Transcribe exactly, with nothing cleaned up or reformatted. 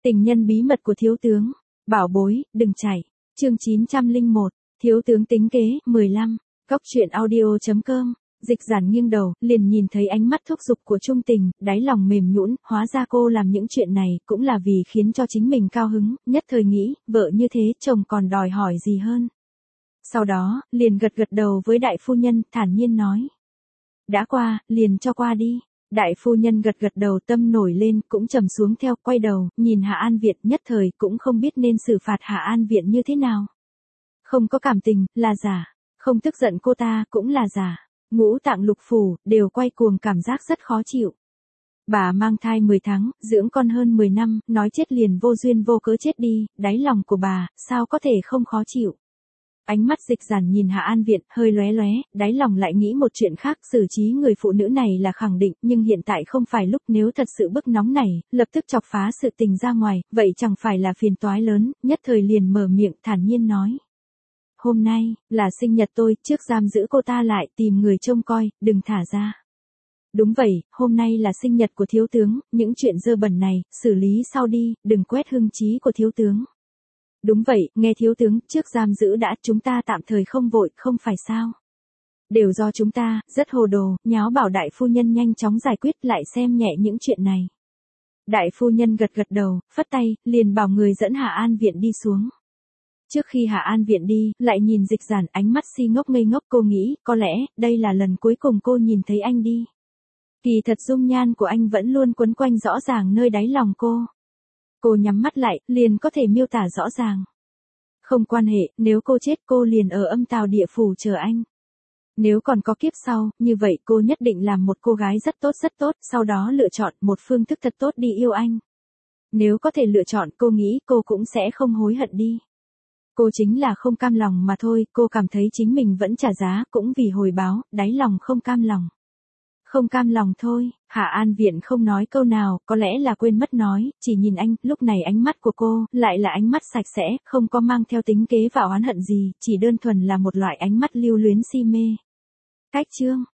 Tình nhân bí mật của thiếu tướng. Bảo bối, đừng chạy. Chương chín trăm lẻ một. Thiếu tướng tính kế, mười lăm. Góc truyện audio chấm com. Dịch Giản nghiêng đầu, liền nhìn thấy ánh mắt thúc giục của Trung Tình, đáy lòng mềm nhũn, hóa ra cô làm những chuyện này cũng là vì khiến cho chính mình cao hứng, nhất thời nghĩ, vợ như thế, chồng còn đòi hỏi gì hơn. Sau đó, liền gật gật đầu với đại phu nhân, thản nhiên nói. Đã qua, liền cho qua đi. Đại phu nhân gật gật đầu, tâm nổi lên, cũng trầm xuống theo, quay đầu, nhìn Hạ An Viện, nhất thời cũng không biết nên xử phạt Hạ An Viện như thế nào. Không có cảm tình, là giả. Không tức giận cô ta, cũng là giả. Ngũ tạng lục phủ, đều quay cuồng, cảm giác rất khó chịu. Bà mang thai mười tháng, dưỡng con hơn mười năm, nói chết liền vô duyên vô cớ chết đi, đáy lòng của bà, sao có thể không khó chịu. Ánh mắt Dịch Giản nhìn Hạ An Viện, hơi lóe lóe, đáy lòng lại nghĩ một chuyện khác, xử trí người phụ nữ này là khẳng định, nhưng hiện tại không phải lúc, nếu thật sự bức nóng này, lập tức chọc phá sự tình ra ngoài, vậy chẳng phải là phiền toái lớn, nhất thời liền mở miệng, thản nhiên nói. Hôm nay, là sinh nhật tôi, trước giam giữ cô ta lại, tìm người trông coi, đừng thả ra. Đúng vậy, hôm nay là sinh nhật của thiếu tướng, những chuyện dơ bẩn này, xử lý sau đi, đừng quét hưng trí của thiếu tướng. Đúng vậy, nghe thiếu tướng, trước giam giữ đã, chúng ta tạm thời không vội, không phải sao. Đều do chúng ta, rất hồ đồ, nháo bảo đại phu nhân nhanh chóng giải quyết, lại xem nhẹ những chuyện này. Đại phu nhân gật gật đầu, phất tay, liền bảo người dẫn Hạ An Viện đi xuống. Trước khi Hạ An Viện đi, lại nhìn Dịch Giản, ánh mắt si ngốc ngây ngốc, cô nghĩ, có lẽ, đây là lần cuối cùng cô nhìn thấy anh đi. Kỳ thật dung nhan của anh vẫn luôn quấn quanh rõ ràng nơi đáy lòng cô. Cô nhắm mắt lại, liền có thể miêu tả rõ ràng. Không quan hệ, nếu cô chết cô liền ở âm tào địa phủ chờ anh. Nếu còn có kiếp sau, như vậy cô nhất định làm một cô gái rất tốt rất tốt, sau đó lựa chọn một phương thức thật tốt đi yêu anh. Nếu có thể lựa chọn, cô nghĩ cô cũng sẽ không hối hận đi. Cô chính là không cam lòng mà thôi, cô cảm thấy chính mình vẫn trả giá, cũng vì hồi báo, đáy lòng không cam lòng. Không cam lòng thôi, Hạ An Viện không nói câu nào, có lẽ là quên mất nói, chỉ nhìn anh, lúc này ánh mắt của cô, lại là ánh mắt sạch sẽ, không có mang theo tính kế và oán hận gì, chỉ đơn thuần là một loại ánh mắt lưu luyến si mê. Cách chương.